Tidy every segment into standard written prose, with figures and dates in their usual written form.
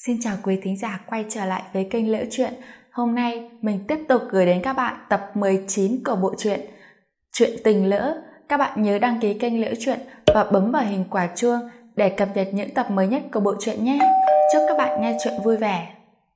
Xin chào quý thính giả quay trở lại với kênh Liễu Chuyện. Hôm nay mình tiếp tục gửi đến các bạn tập 19 của bộ truyện Chuyện Tình Lỡ. Các bạn nhớ đăng ký kênh Liễu Chuyện và bấm vào hình quả chuông để cập nhật những tập mới nhất của bộ truyện nhé. Chúc các bạn nghe chuyện vui vẻ.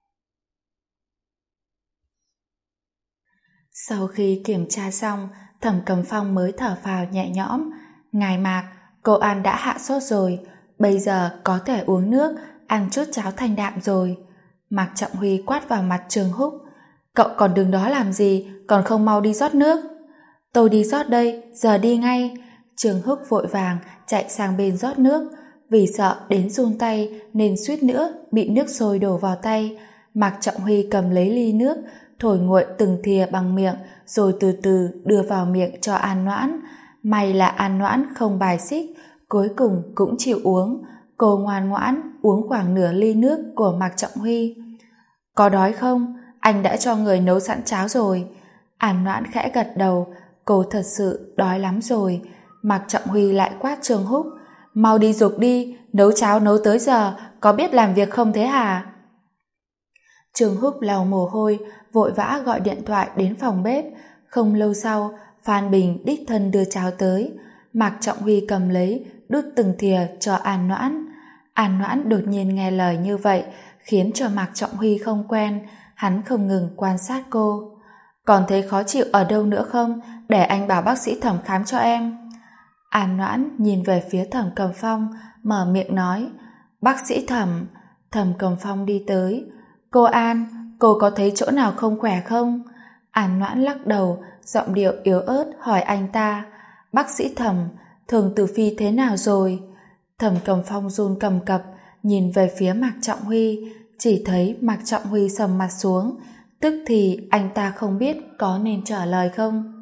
Sau khi kiểm tra xong, Thẩm Cầm Phong mới thở phào nhẹ nhõm. Ngài Mạc, cô An đã hạ sốt rồi, bây giờ có thể uống nước, ăn chút cháo thanh đạm rồi. Mạc Trọng Huy quát vào mặt Trường Húc. Cậu còn đứng đó làm gì, còn không mau đi rót nước. Tôi đi rót đây, giờ đi ngay. Trường Húc vội vàng chạy sang bên rót nước. Vì sợ đến run tay nên suýt nữa bị nước sôi đổ vào tay. Mạc Trọng Huy cầm lấy ly nước, thổi nguội từng thìa bằng miệng, rồi từ từ đưa vào miệng cho An Noãn. May là An Noãn không bài xích, cuối cùng cũng chịu uống. Cô ngoan ngoãn uống khoảng nửa ly nước của Mạc Trọng Huy. Có đói không? Anh đã cho người nấu sẵn cháo rồi. An Noãn khẽ gật đầu, cô thật sự đói lắm rồi. Mạc Trọng Huy lại quát Trường Húc. Mau đi giục đi, nấu cháo nấu tới giờ, có biết làm việc không thế hả? Trường Húc lau mồ hôi, vội vã gọi điện thoại đến phòng bếp. Không lâu sau, Phan Bình đích thân đưa cháo tới. Mạc Trọng Huy cầm lấy, đút từng thìa cho An Noãn. An Noãn đột nhiên nghe lời như vậy, khiến cho Mạc Trọng Huy không quen. Hắn không ngừng quan sát cô. Còn thấy khó chịu ở đâu nữa không? Để anh bảo bác sĩ Thẩm khám cho em. An Noãn nhìn về phía Thẩm Cầm Phong, mở miệng nói. Bác sĩ Thẩm. Thẩm Cầm Phong đi tới. Cô An, cô có thấy chỗ nào không khỏe không? An Noãn lắc đầu, giọng điệu yếu ớt hỏi anh ta. Bác sĩ Thẩm, Thường Tử Phi thế nào rồi? Thẩm Cầm Phong run cầm cập, nhìn về phía Mạc Trọng Huy, chỉ thấy Mạc Trọng Huy sầm mặt xuống, tức thì anh ta không biết có nên trả lời không.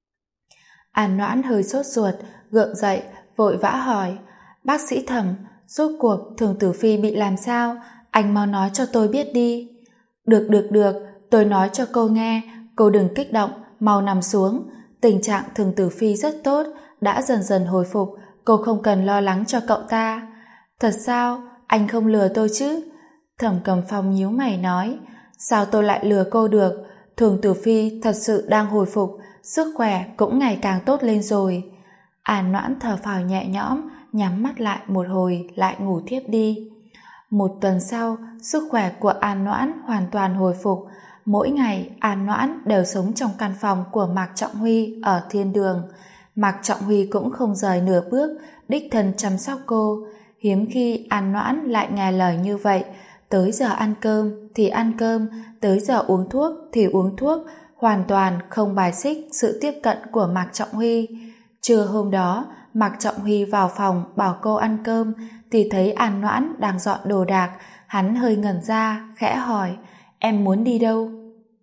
An Noãn hơi sốt ruột, gượng dậy, vội vã hỏi. Bác sĩ Thẩm, rốt cuộc Thường Tử Phi bị làm sao? Anh mau nói cho tôi biết đi. Được, tôi nói cho cô nghe, cô đừng kích động, mau nằm xuống. Tình trạng Thường Tử Phi rất tốt, đã dần dần hồi phục, cô không cần lo lắng cho cậu ta. Thật sao? Anh không lừa tôi chứ? Thẩm Cầm Phong nhíu mày nói. Sao tôi lại lừa cô được? Thường Tử Phi thật sự đang hồi phục, sức khỏe cũng ngày càng tốt lên rồi. An Noãn thở phào nhẹ nhõm, nhắm mắt lại một hồi lại ngủ thiếp đi. Một tuần sau, sức khỏe của An Noãn hoàn toàn hồi phục. Mỗi ngày An Noãn đều sống trong căn phòng của Mạc Trọng Huy ở Thiên Đường. Mạc Trọng Huy cũng không rời nửa bước, đích thân chăm sóc cô. Hiếm khi An Noãn lại nghe lời như vậy. Tới giờ ăn cơm thì ăn cơm, tới giờ uống thuốc thì uống thuốc, hoàn toàn không bài xích sự tiếp cận của Mạc Trọng Huy. Trưa hôm đó, Mạc Trọng Huy vào phòng bảo cô ăn cơm thì thấy An Noãn đang dọn đồ đạc. Hắn hơi ngẩn ra, khẽ hỏi, em muốn đi đâu?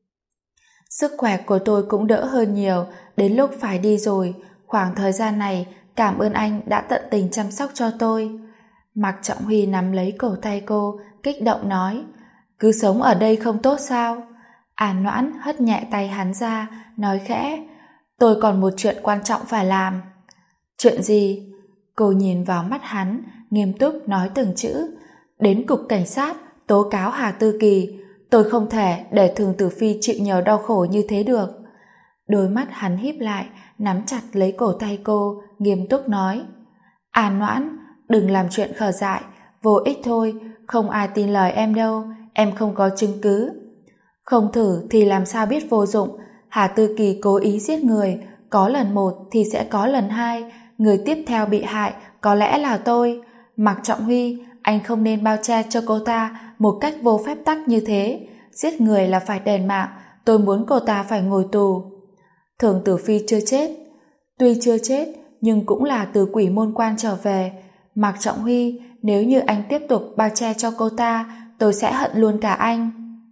Sức khỏe của tôi cũng đỡ hơn nhiều, đến lúc phải đi rồi. Khoảng thời gian này, cảm ơn anh đã tận tình chăm sóc cho tôi. Mạc Trọng Huy nắm lấy cổ tay cô, kích động nói, cứ sống ở đây không tốt sao? An Noãn hất nhẹ tay hắn ra, nói khẽ, tôi còn một chuyện quan trọng phải làm. Chuyện gì? Cô nhìn vào mắt hắn, nghiêm túc nói từng chữ. Đến cục cảnh sát, tố cáo Hà Tư Kỳ. Tôi không thể để Thường Tử Phi chịu nhiều đau khổ như thế được. Đôi mắt hắn híp lại, nắm chặt lấy cổ tay cô, nghiêm túc nói. An Noãn, đừng làm chuyện khờ dại, vô ích thôi, không ai tin lời em đâu, em không có chứng cứ. Không thử thì làm sao biết vô dụng. Hà Tư Kỳ cố ý giết người, có lần một thì sẽ có lần hai, người tiếp theo bị hại có lẽ là tôi. Mạc Trọng Huy, anh không nên bao che cho cô ta một cách vô phép tắc như thế. Giết người là phải đền mạng, tôi muốn cô ta phải ngồi tù. Thường Tử Phi chưa chết. Tuy chưa chết, nhưng cũng là từ quỷ môn quan trở về. Mạc Trọng Huy, nếu như anh tiếp tục bao che cho cô ta, tôi sẽ hận luôn cả anh.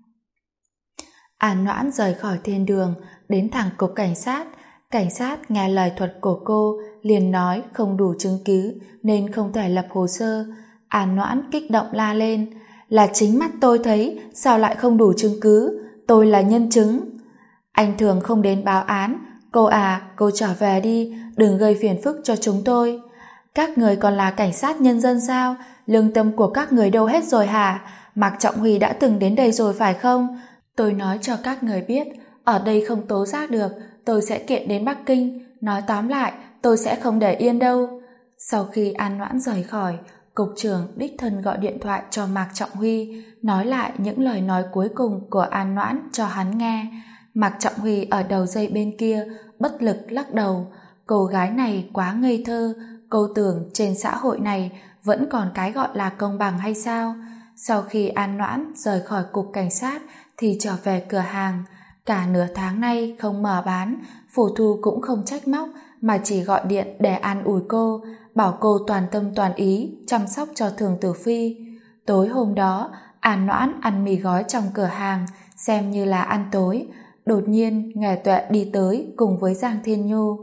An Noãn rời khỏi Thiên Đường, đến thẳng cục cảnh sát. Cảnh sát nghe lời thuật của cô, liền nói không đủ chứng cứ nên không thể lập hồ sơ. An Noãn kích động la lên, là chính mắt tôi thấy, sao lại không đủ chứng cứ? Tôi là nhân chứng. Anh Thường không đến báo án. Cô à, cô trở về đi, đừng gây phiền phức cho chúng tôi. Các người còn là cảnh sát nhân dân sao? Lương tâm của các người đâu hết rồi hả? Mạc Trọng Huy đã từng đến đây rồi phải không? Tôi nói cho các người biết, ở đây không tố giác được, tôi sẽ kiện đến Bắc Kinh. Nói tóm lại, tôi sẽ không để yên đâu. Sau khi An Noãn rời khỏi, cục trưởng đích thân gọi điện thoại cho Mạc Trọng Huy, nói lại những lời nói cuối cùng của An Noãn cho hắn nghe. Mạc Trọng Huy ở đầu dây bên kia, bất lực lắc đầu. Cô gái này quá ngây thơ, cô tưởng trên xã hội này vẫn còn cái gọi là công bằng hay sao? Sau khi An Noãn rời khỏi cục cảnh sát thì trở về cửa hàng. Cả nửa tháng nay không mở bán, Phủ Thu cũng không trách móc mà chỉ gọi điện để an ủi cô, bảo cô toàn tâm toàn ý chăm sóc cho Thường Tử Phi. Tối hôm đó, An Noãn ăn mì gói trong cửa hàng, xem như là ăn tối. Đột nhiên, Nghè Tuệ đi tới cùng với Giang Thiên Nhu.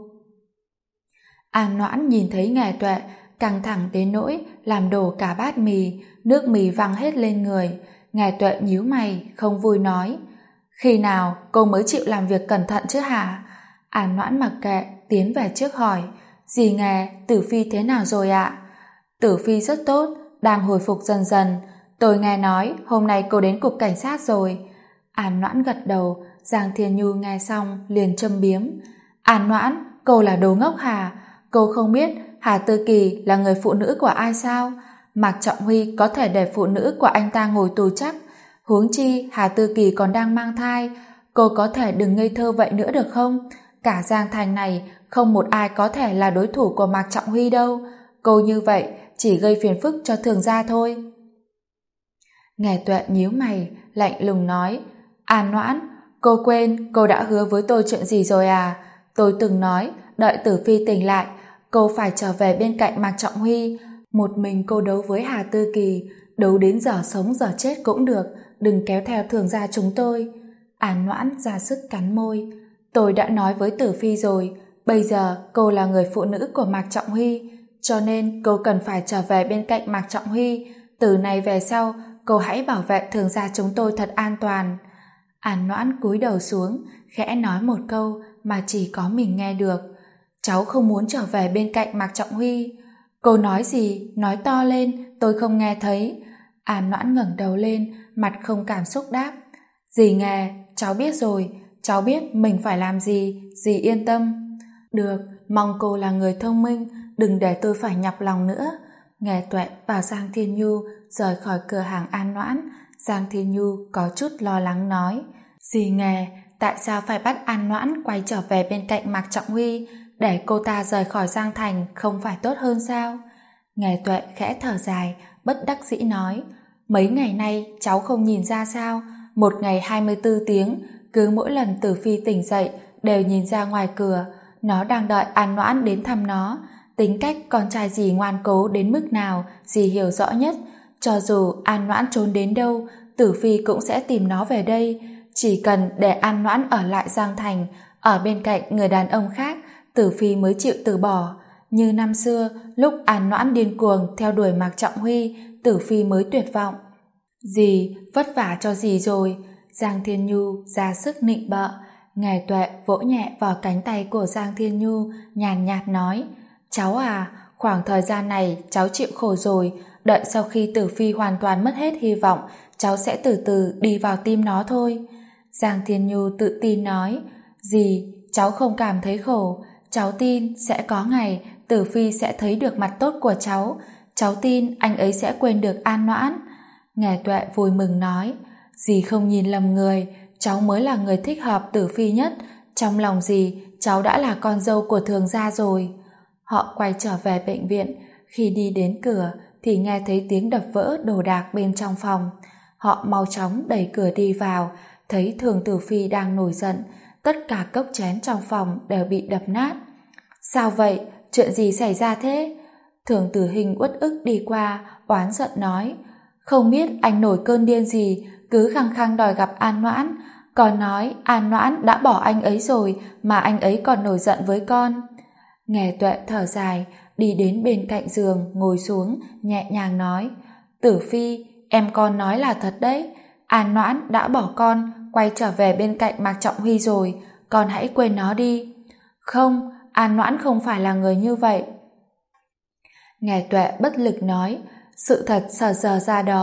An Noãn nhìn thấy Nghè Tuệ, căng thẳng đến nỗi làm đổ cả bát mì, nước mì văng hết lên người. Nghè Tuệ nhíu mày, không vui nói: khi nào cô mới chịu làm việc cẩn thận chứ hả? An Noãn mặc kệ, tiến về trước hỏi: dì Nghè, Tử Phi thế nào rồi ạ? Tử Phi rất tốt, đang hồi phục dần dần. Tôi nghe nói hôm nay cô đến cục cảnh sát rồi. An Noãn gật đầu. Giang Thiên Nhu nghe xong liền châm biếm: An Noãn, cô là đồ ngốc hả? Cô không biết Hà Tư Kỳ là người phụ nữ của ai sao? Mạc Trọng Huy có thể để phụ nữ của anh ta ngồi tù chắc. Huống chi Hà Tư Kỳ còn đang mang thai. Cô có thể đừng ngây thơ vậy nữa được không? Cả Giang Thành này không một ai có thể là đối thủ của Mạc Trọng Huy đâu. Cô như vậy chỉ gây phiền phức cho Thường gia thôi. Nghè Tuệ nhíu mày, lạnh lùng nói: An Noãn, cô quên cô đã hứa với tôi chuyện gì rồi à? Tôi từng nói đợi Tử Phi tỉnh lại, cô phải trở về bên cạnh Mạc Trọng Huy. Một mình cô đấu với Hà Tư Kỳ, đấu đến giờ sống giờ chết cũng được, đừng kéo theo Thường gia chúng tôi. An Noãn ra sức cắn môi. Tôi đã nói với Tử Phi rồi, bây giờ cô là người phụ nữ của Mạc Trọng Huy, cho nên cô cần phải trở về bên cạnh Mạc Trọng Huy. Từ nay về sau, cô hãy bảo vệ Thường gia chúng tôi thật an toàn. An Noãn cúi đầu xuống, khẽ nói một câu mà chỉ có mình nghe được: cháu không muốn trở về bên cạnh Mạc Trọng Huy. Cô nói gì? Nói to lên, tôi không nghe thấy. An Noãn ngẩng đầu lên, mặt không cảm xúc đáp: dì Nghè, cháu biết rồi, cháu biết mình phải làm gì, dì yên tâm. Được, mong cô là người thông minh, đừng để tôi phải nhọc lòng nữa. Nghè Tuệ và Giang Thiên Nhu rời khỏi cửa hàng An Noãn. Giang Thiên Nhu có chút lo lắng nói: dì Nghè, tại sao phải bắt An Noãn quay trở về bên cạnh Mạc Trọng Huy? Để cô ta rời khỏi Giang Thành không phải tốt hơn sao? Nghè Tuệ khẽ thở dài, bất đắc dĩ nói: mấy ngày nay cháu không nhìn ra sao? Một ngày 24 tiếng, cứ mỗi lần Tử Phi tỉnh dậy đều nhìn ra ngoài cửa, nó đang đợi An Noãn đến thăm nó. Tính cách con trai dì ngoan cố đến mức nào dì hiểu rõ nhất. Cho dù An Noãn trốn đến đâu, Tử Phi cũng sẽ tìm nó về đây. Chỉ cần để An Noãn ở lại Giang Thành, ở bên cạnh người đàn ông khác, Tử Phi mới chịu từ bỏ. Như năm xưa, lúc An Noãn điên cuồng theo đuổi Mạc Trọng Huy, Tử Phi mới tuyệt vọng. Dì vất vả cho dì rồi. Giang Thiên Nhu ra sức nịnh bợ. Nghè Tuệ vỗ nhẹ vào cánh tay của Giang Thiên Nhu, nhàn nhạt nói: cháu à, khoảng thời gian này cháu chịu khổ rồi, đợi sau khi Tử Phi hoàn toàn mất hết hy vọng, cháu sẽ từ từ đi vào tim nó thôi. Giang Thiên Nhu tự tin nói: dì, cháu không cảm thấy khổ, cháu tin sẽ có ngày Tử Phi sẽ thấy được mặt tốt của cháu, cháu tin anh ấy sẽ quên được An Noãn. Nghè Tuệ vui mừng nói: dì không nhìn lầm người, cháu mới là người thích hợp Tử Phi nhất, trong lòng dì, cháu đã là con dâu của Thường gia rồi. Họ quay trở về bệnh viện, khi đi đến cửa thì nghe thấy tiếng đập vỡ đồ đạc bên trong phòng. Họ mau chóng đẩy cửa đi vào, thấy Thường Tử Phi đang nổi giận, tất cả cốc chén trong phòng đều bị đập nát. Sao vậy? Chuyện gì xảy ra thế? Thường Tử Hình uất ức đi qua, oán giận nói: không biết anh nổi cơn điên gì, cứ khăng khăng đòi gặp An Noãn, còn nói An Noãn đã bỏ anh ấy rồi mà anh ấy còn nổi giận với con. Nghè Tuệ thở dài, đi đến bên cạnh giường ngồi xuống, nhẹ nhàng nói: Tử Phi, em con nói là thật đấy, An Noãn đã bỏ con, quay trở về bên cạnh Mạc Trọng Huy rồi, con hãy quên nó đi. Không, An Noãn không phải là người như vậy. Nghè Tuệ bất lực nói: sự thật sờ sờ ra đó,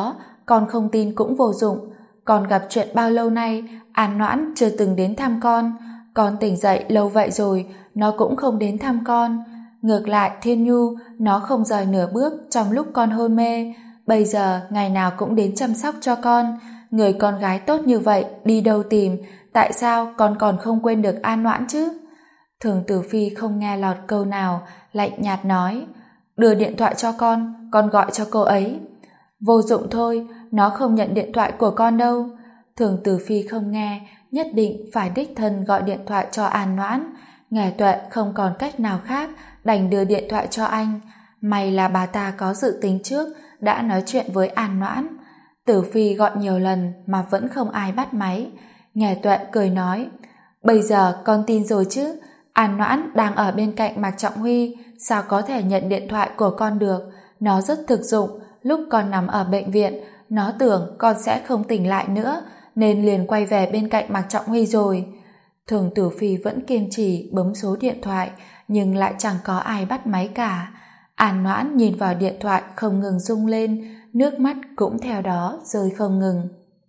con không tin cũng vô dụng. Con gặp chuyện bao lâu nay, An Noãn chưa từng đến thăm con tỉnh dậy lâu vậy rồi, nó cũng không đến thăm con. Ngược lại Thiên Nhu, nó không rời nửa bước trong lúc con hôn mê, bây giờ ngày nào cũng đến chăm sóc cho con. Người con gái tốt như vậy đi đâu tìm, tại sao con còn không quên được An Noãn chứ? Thường Tử Phi không nghe lọt câu nào, lạnh nhạt nói, đưa điện thoại cho con gọi cho cô ấy. Vô dụng thôi, nó không nhận điện thoại của con đâu. Thường Tử Phi không nghe, nhất định phải đích thân gọi điện thoại cho An Noãn. Ngải Tuệ không còn cách nào khác, đành đưa điện thoại cho anh. May là bà ta có dự tính trước, đã nói chuyện với An Noãn. Tử Phi gọi nhiều lần mà vẫn không ai bắt máy. Ngải Tuệ cười nói, bây giờ con tin rồi chứ, An Noãn đang ở bên cạnh Mạc Trọng Huy, sao có thể nhận điện thoại của con được? Nó rất thực dụng, lúc con nằm ở bệnh viện, nó tưởng con sẽ không tỉnh lại nữa, nên liền quay về bên cạnh Mạc Trọng Huy rồi. Thường Tử Phi vẫn kiên trì bấm số điện thoại, nhưng lại chẳng có ai bắt máy cả. An Noãn nhìn vào điện thoại không ngừng rung lên, nước mắt cũng theo đó rơi không ngừng.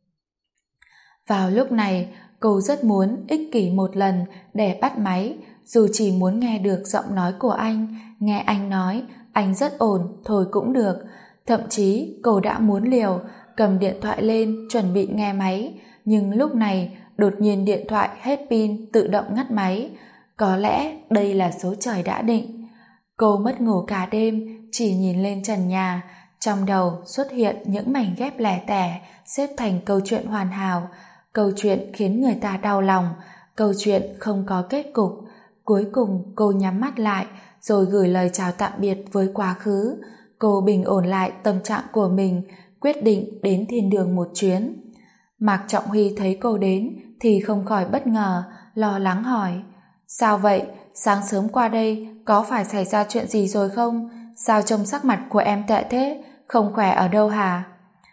Vào lúc này, cô rất muốn ích kỷ một lần để bắt máy, dù chỉ muốn nghe được giọng nói của anh, nghe anh nói anh rất ổn thôi cũng được. Thậm chí cô đã muốn liều, cầm điện thoại lên chuẩn bị nghe máy, nhưng lúc này đột nhiên điện thoại hết pin tự động ngắt máy. Có lẽ đây là số trời đã định. Cô mất ngủ cả đêm, chỉ nhìn lên trần nhà, trong đầu xuất hiện những mảnh ghép lẻ tẻ xếp thành câu chuyện hoàn hảo. Câu chuyện khiến người ta đau lòng, câu chuyện không có kết cục. Cuối cùng cô nhắm mắt lại rồi gửi lời chào tạm biệt với quá khứ. Cô bình ổn lại tâm trạng của mình, quyết định đến thiên đường một chuyến. Mạc Trọng Huy thấy cô đến thì không khỏi bất ngờ, lo lắng hỏi, sao vậy, sáng sớm qua đây có phải xảy ra chuyện gì rồi không? Sao trông sắc mặt của em tệ thế, không khỏe ở đâu hả?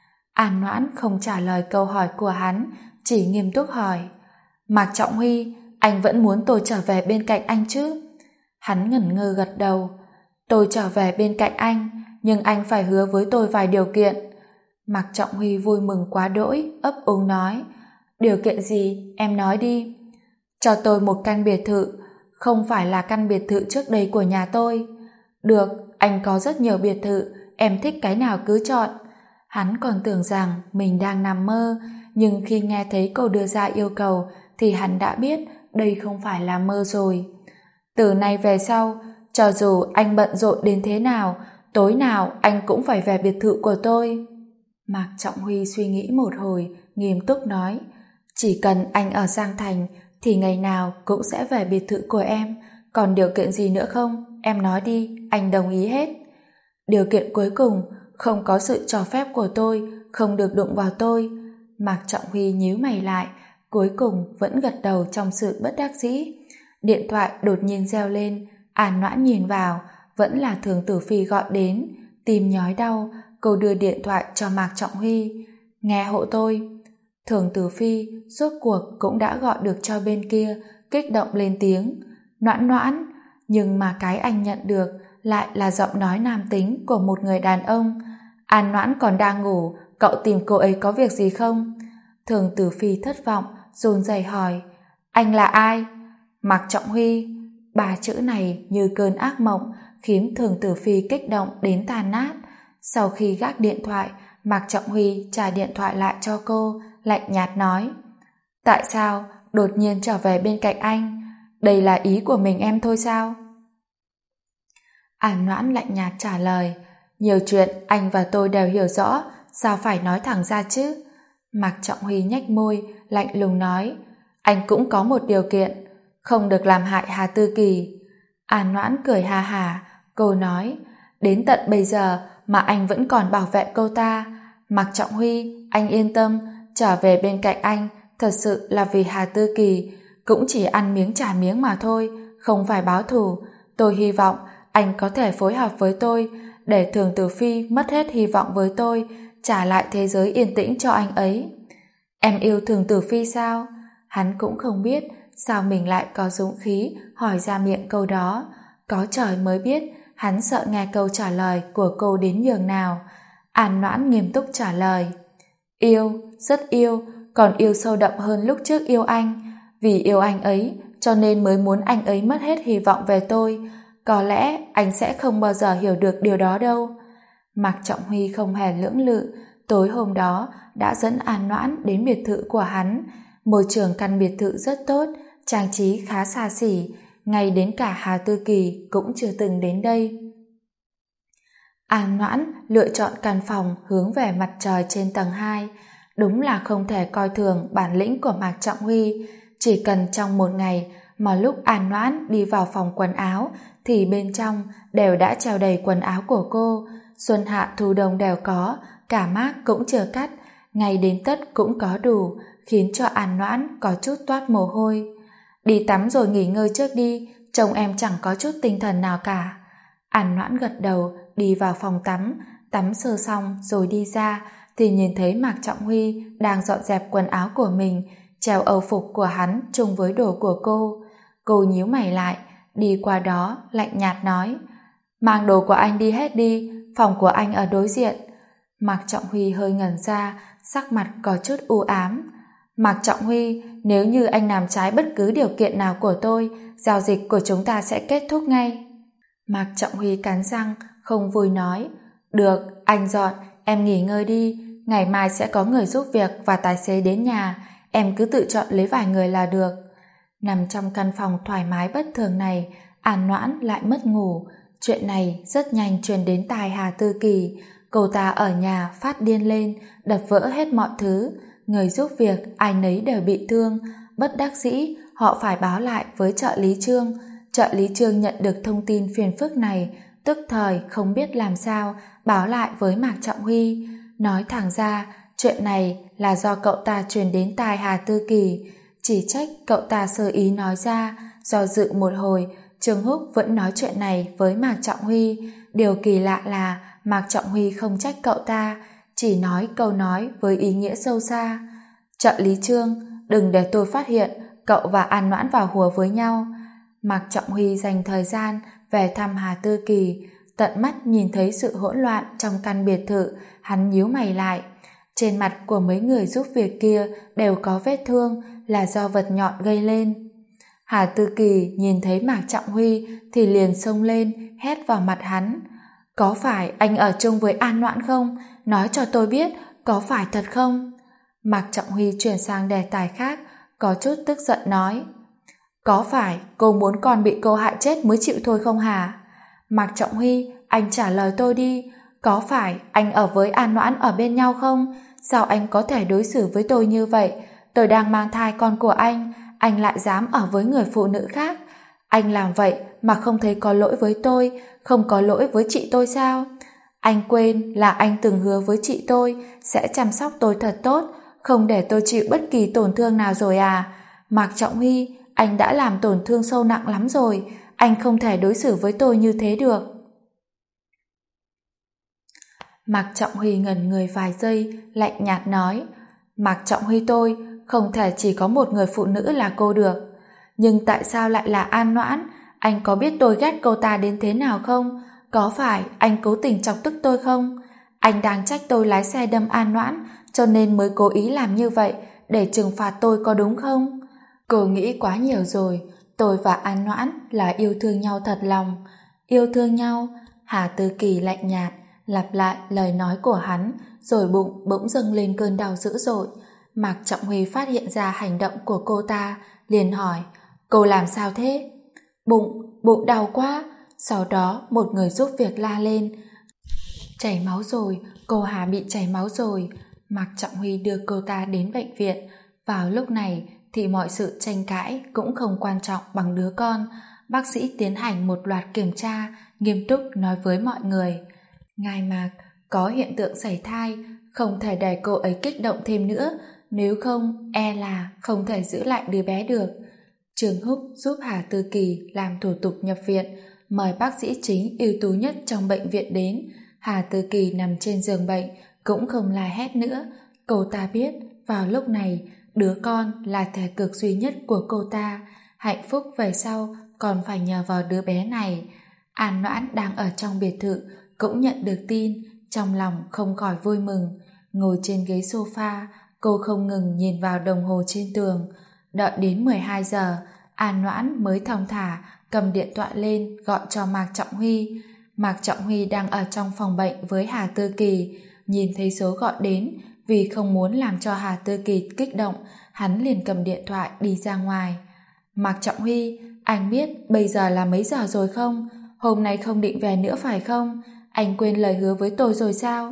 An Noãn không trả lời câu hỏi của hắn, chỉ nghiêm túc hỏi, Mạc Trọng Huy, anh vẫn muốn tôi trở về bên cạnh anh chứ? Hắn ngẩn ngơ gật đầu, tôi trở về bên cạnh anh, nhưng anh phải hứa với tôi vài điều kiện. Mạc Trọng Huy vui mừng quá đỗi, ấp úng nói, điều kiện gì, em nói đi. Cho tôi một căn biệt thự, không phải là căn biệt thự trước đây của nhà tôi. Được, anh có rất nhiều biệt thự, em thích cái nào cứ chọn. Hắn còn tưởng rằng mình đang nằm mơ, nhưng khi nghe thấy cô đưa ra yêu cầu thì hắn đã biết đây không phải là mơ rồi. Từ nay về sau, cho dù anh bận rộn đến thế nào, tối nào anh cũng phải về biệt thự của tôi. Mạc Trọng Huy suy nghĩ một hồi, nghiêm túc nói, chỉ cần anh ở Giang Thành thì ngày nào cũng sẽ về biệt thự của em. Còn điều kiện gì nữa không? Em nói đi, anh đồng ý hết. Điều kiện cuối cùng, không có sự cho phép của tôi, không được đụng vào tôi. Mạc Trọng Huy nhíu mày lại, cuối cùng vẫn gật đầu trong sự bất đắc dĩ. Điện thoại đột nhiên reo lên, An Noãn nhìn vào, vẫn là Thường Tử Phi gọi đến. Tim nhói đau, cô đưa điện thoại cho Mạc Trọng Huy. Nghe hộ tôi. Thường Tử Phi rốt cuộc cũng đã gọi được cho bên kia, kích động lên tiếng, Noãn Noãn, nhưng mà cái anh nhận được lại là giọng nói nam tính của một người đàn ông. An Noãn còn đang ngủ, cậu tìm cô ấy có việc gì không? Thường Tử Phi thất vọng, run rẩy hỏi, anh là ai? Mạc Trọng Huy. Ba chữ này như cơn ác mộng, khiến Thường Tử Phi kích động đến tan nát. Sau khi gác điện thoại, Mạc Trọng Huy trả điện thoại lại cho cô, lạnh nhạt nói, tại sao đột nhiên trở về bên cạnh anh? Đây là ý của mình em thôi sao? An Noãn lạnh nhạt trả lời, nhiều chuyện anh và tôi đều hiểu rõ, sao phải nói thẳng ra chứ? Mạc Trọng Huy nhếch môi, lạnh lùng nói, anh cũng có một điều kiện, không được làm hại Hà Tư Kỳ. An Noãn cười ha hả, cô nói, đến tận bây giờ mà anh vẫn còn bảo vệ cô ta. Mạc Trọng Huy, anh yên tâm, trở về bên cạnh anh thật sự là vì Hà Tư Kỳ, cũng chỉ ăn miếng trả miếng mà thôi, không phải báo thù. Tôi hy vọng anh có thể phối hợp với tôi để Thường Tử Phi mất hết hy vọng với tôi, trả lại thế giới yên tĩnh cho anh ấy. Em yêu Thường Tử Phi sao? Hắn cũng không biết sao mình lại có dũng khí hỏi ra miệng câu đó. Có trời mới biết hắn sợ nghe câu trả lời của cô đến nhường nào. An Noãn nghiêm túc trả lời, Yêu, rất yêu, còn yêu sâu đậm hơn lúc trước yêu anh. Vì yêu anh ấy, cho nên mới muốn anh ấy mất hết hy vọng về tôi. Có lẽ anh sẽ không bao giờ hiểu được điều đó đâu. Mạc Trọng Huy không hề lưỡng lự, tối hôm đó đã dẫn An Noãn đến biệt thự của hắn. Môi trường căn biệt thự rất tốt, trang trí khá xa xỉ, ngay đến cả Hà Tư Kỳ cũng chưa từng đến đây. An Noãn lựa chọn căn phòng hướng về mặt trời trên tầng 2. Đúng là không thể coi thường bản lĩnh của Mạc Trọng Huy. Chỉ cần trong một ngày mà lúc An Noãn đi vào phòng quần áo thì bên trong đều đã treo đầy quần áo của cô. Xuân hạ thu đông đều có, cả mác cũng chưa cắt, ngay đến tất cũng có đủ, khiến cho An Noãn có chút toát mồ hôi. Đi tắm rồi nghỉ ngơi trước đi, trông em chẳng có chút tinh thần nào cả. An Noãn gật đầu, đi vào phòng tắm, tắm sơ xong rồi đi ra, thì nhìn thấy Mạc Trọng Huy đang dọn dẹp quần áo của mình, treo âu phục của hắn chung với đồ của cô. Cô nhíu mày lại, đi qua đó, lạnh nhạt nói: mang đồ của anh đi hết đi, phòng của anh ở đối diện. Mạc Trọng Huy hơi ngẩn ra, sắc mặt có chút u ám. Mạc Trọng Huy, nếu như anh làm trái bất cứ điều kiện nào của tôi, giao dịch của chúng ta sẽ kết thúc ngay. Mạc Trọng Huy cắn răng, không vui nói: được, anh dọn, em nghỉ ngơi đi, ngày mai sẽ có người giúp việc và tài xế đến nhà, em cứ tự chọn lấy vài người là được. Nằm trong căn phòng thoải mái bất thường này, An Noãn lại mất ngủ. Chuyện này rất nhanh truyền đến tai Hà Tư Kỳ. Cô ta ở nhà phát điên lên, đập vỡ hết mọi thứ. Người giúp việc ai nấy đều bị thương. Bất đắc dĩ, họ phải báo lại với trợ lý Trương. Trợ lý Trương nhận được thông tin phiền phức này, tức thời không biết làm sao báo lại với Mạc Trọng Huy. Nói thẳng ra, chuyện này là do cậu ta truyền đến tai Hà Tư Kỳ. Chỉ trách cậu ta sơ ý nói ra. Do dự một hồi, Trương Húc vẫn nói chuyện này với Mạc Trọng Huy. Điều kỳ lạ là Mạc Trọng Huy không trách cậu ta, chỉ nói câu nói với ý nghĩa sâu xa: trợ lý Trương, đừng để tôi phát hiện cậu và An Noãn vào hùa với nhau. Mạc Trọng Huy dành thời gian về thăm Hà Tư Kỳ, tận mắt nhìn thấy sự hỗn loạn trong căn biệt thự, hắn nhíu mày lại. Trên mặt của mấy người giúp việc kia đều có vết thương, là do vật nhọn gây lên. Hà Tư Kỳ nhìn thấy Mạc Trọng Huy thì liền xông lên, hét vào mặt hắn: có phải anh ở chung với An Noãn không? Nói cho tôi biết, có phải thật không? Mạc Trọng Huy chuyển sang đề tài khác, có chút tức giận nói: có phải cô muốn con bị cô hại chết mới chịu thôi không hả? Mạc Trọng Huy, anh trả lời tôi đi, có phải anh ở với An Noãn ở bên nhau không? Sao anh có thể đối xử với tôi như vậy? Tôi đang mang thai con của anh lại dám ở với người phụ nữ khác. Anh làm vậy mà không thấy có lỗi với tôi, không có lỗi với chị tôi sao? Anh quên là anh từng hứa với chị tôi sẽ chăm sóc tôi thật tốt, không để tôi chịu bất kỳ tổn thương nào rồi à? Mạc Trọng Huy, anh đã làm tổn thương sâu nặng lắm rồi, anh không thể đối xử với tôi như thế được. Mạc Trọng Huy ngẩn người vài giây, lạnh nhạt nói: Mạc Trọng Huy, tôi không thể chỉ có một người phụ nữ là cô được. Nhưng tại sao lại là An Noãn? Anh có biết tôi ghét cô ta đến thế nào không? Có phải anh cố tình chọc tức tôi không? Anh đang trách tôi lái xe đâm An Noãn, cho nên mới cố ý làm như vậy để trừng phạt tôi, có đúng không? Cô nghĩ quá nhiều rồi. Tôi và An Noãn là yêu thương nhau thật lòng. Yêu thương nhau? Hà Tư Kỳ lạnh nhạt lặp lại lời nói của hắn, rồi bụng bỗng dâng lên cơn đau dữ dội. Mạc Trọng Huy phát hiện ra hành động của cô ta, liền hỏi: cô làm sao thế? Bụng đau quá. Sau đó một người giúp việc la lên: chảy máu rồi, cô Hà bị chảy máu rồi. Mạc Trọng Huy đưa cô ta đến bệnh viện. Vào lúc này thì mọi sự tranh cãi cũng không quan trọng bằng đứa con. Bác sĩ tiến hành một loạt kiểm tra, nghiêm túc nói với mọi người: ngài Mạc, có hiện tượng sảy thai, không thể để cô ấy kích động thêm nữa, nếu không e là không thể giữ lại đứa bé được. Trương Húc giúp Hà Tư Kỳ làm thủ tục nhập viện, mời bác sĩ chính ưu tú nhất trong bệnh viện đến. Hà Tư Kỳ nằm trên giường bệnh cũng không la hét nữa. Cô ta biết vào lúc này đứa con là thể cực duy nhất của cô ta, hạnh phúc về sau còn phải nhờ vào đứa bé này. An Noãn đang ở trong biệt thự cũng nhận được tin, trong lòng không khỏi vui mừng. Ngồi trên ghế sofa, cô không ngừng nhìn vào đồng hồ trên tường. Đợi đến 12 giờ, An Noãn mới thong thả cầm điện thoại lên gọi cho Mạc Trọng Huy. Mạc Trọng Huy đang ở trong phòng bệnh với Hà Tư Kỳ, nhìn thấy số gọi đến, vì không muốn làm cho Hà Tư Kỳ kích động, hắn liền cầm điện thoại đi ra ngoài. Mạc Trọng Huy, anh biết bây giờ là mấy giờ rồi không? Hôm nay không định về nữa phải không? Anh quên lời hứa với tôi rồi sao?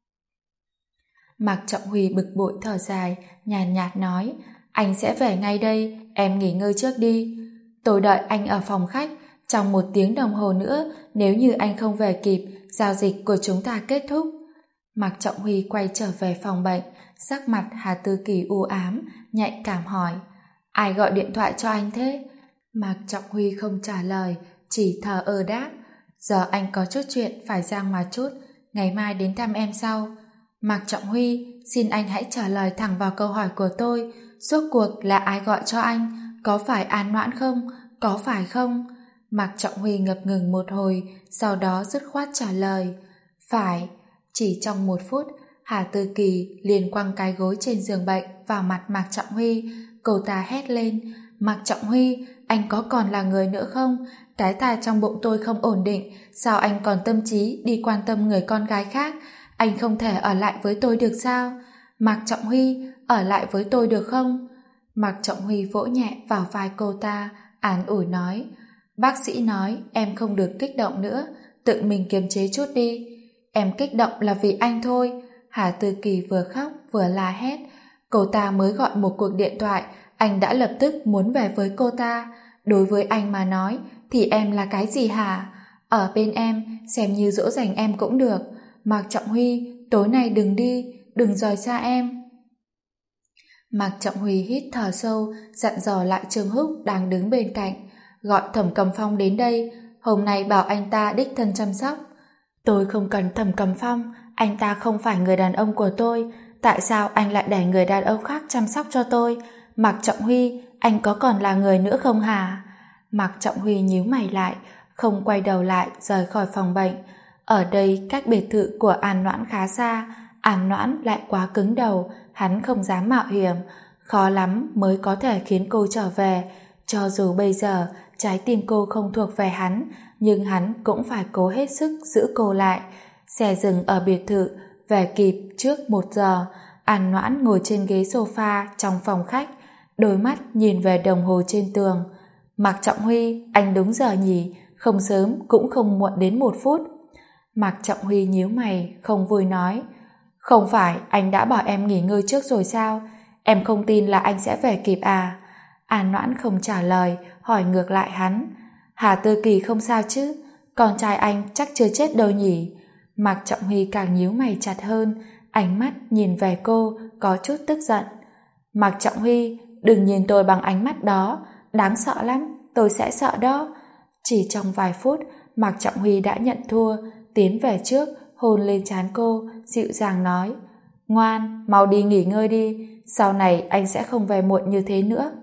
Mạc Trọng Huy bực bội thở dài, nhàn nhạt nói, anh sẽ về ngay đây, em nghỉ ngơi trước đi. Tôi đợi anh ở phòng khách, trong 1 tiếng đồng hồ nữa, nếu như anh không về kịp, giao dịch của chúng ta kết thúc. Mạc Trọng Huy quay trở về phòng bệnh, sắc mặt Hà Tư Kỳ u ám, nhạy cảm hỏi, ai gọi điện thoại cho anh thế? Mạc Trọng Huy không trả lời, chỉ thờ ơ đáp, giờ anh có chút chuyện phải ra ngoài chút, ngày mai đến thăm em sau. Mạc Trọng Huy, xin anh hãy trả lời thẳng vào câu hỏi của tôi, rốt cuộc là ai gọi cho anh? Có phải An Noãn không? Có phải không? Mạc Trọng Huy ngập ngừng một hồi, sau đó dứt khoát trả lời, phải. Chỉ trong 1 phút, Hà Tư Kỳ liền quăng cái gối trên giường bệnh vào mặt Mạc Trọng Huy. Cô ta hét lên, Mạc Trọng Huy, anh có còn là người nữa không? Cái tai trong bụng tôi không ổn định, sao anh còn tâm trí đi quan tâm người con gái khác? Anh không thể ở lại với tôi được sao? Mạc Trọng Huy, ở lại với tôi được không? Mạc Trọng Huy vỗ nhẹ vào vai cô ta, an ủi nói, bác sĩ nói em không được kích động nữa, tự mình kiềm chế chút đi. Em kích động là vì anh thôi. Hà Tư Kỳ vừa khóc vừa la hét. Cô ta mới gọi một cuộc điện thoại, anh đã lập tức muốn về với cô ta. Đối với anh mà nói, thì em là cái gì hả? Ở bên em, xem như dỗ dành em cũng được. Mạc Trọng Huy, tối nay đừng đi, đừng rời xa em. Mạc Trọng Huy hít thở sâu, dặn dò lại Trương Húc đang đứng bên cạnh. Gọi Thẩm Cầm Phong đến đây, hôm nay bảo anh ta đích thân chăm sóc. Tôi không cần Thẩm Cầm Phong, anh ta không phải người đàn ông của tôi. Tại sao anh lại để người đàn ông khác chăm sóc cho tôi? Mạc Trọng Huy, anh có còn là người nữa không hả? Mạc Trọng Huy nhíu mày lại, không quay đầu lại rời khỏi phòng bệnh. Ở đây cách biệt thự của An Noãn khá xa, An Noãn lại quá cứng đầu, hắn không dám mạo hiểm, khó lắm mới có thể khiến cô trở về. Cho dù bây giờ trái tim cô không thuộc về hắn, nhưng hắn cũng phải cố hết sức giữ cô lại. Xe dừng ở biệt thự, về kịp trước 1 giờ. An Noãn ngồi trên ghế sofa trong phòng khách, đôi mắt nhìn về đồng hồ trên tường. Mạc Trọng Huy, anh đúng giờ nhỉ, không sớm cũng không muộn đến 1 phút. Mạc Trọng Huy nhíu mày, không vui nói, không phải anh đã bảo em nghỉ ngơi trước rồi sao? Em không tin là anh sẽ về kịp à? An Noãn không trả lời, hỏi ngược lại hắn, Hà Tư Kỳ không sao chứ? Con trai anh chắc chưa chết đâu nhỉ? Mạc Trọng Huy càng nhíu mày chặt hơn, ánh mắt nhìn về cô có chút tức giận. Mạc Trọng Huy, đừng nhìn tôi bằng ánh mắt đó, đáng sợ lắm, tôi sẽ sợ đó. Chỉ trong vài phút, Mạc Trọng Huy đã nhận thua, tiến về trước, hôn lên trán cô, dịu dàng nói, ngoan, mau đi nghỉ ngơi đi, sau này anh sẽ không về muộn như thế nữa.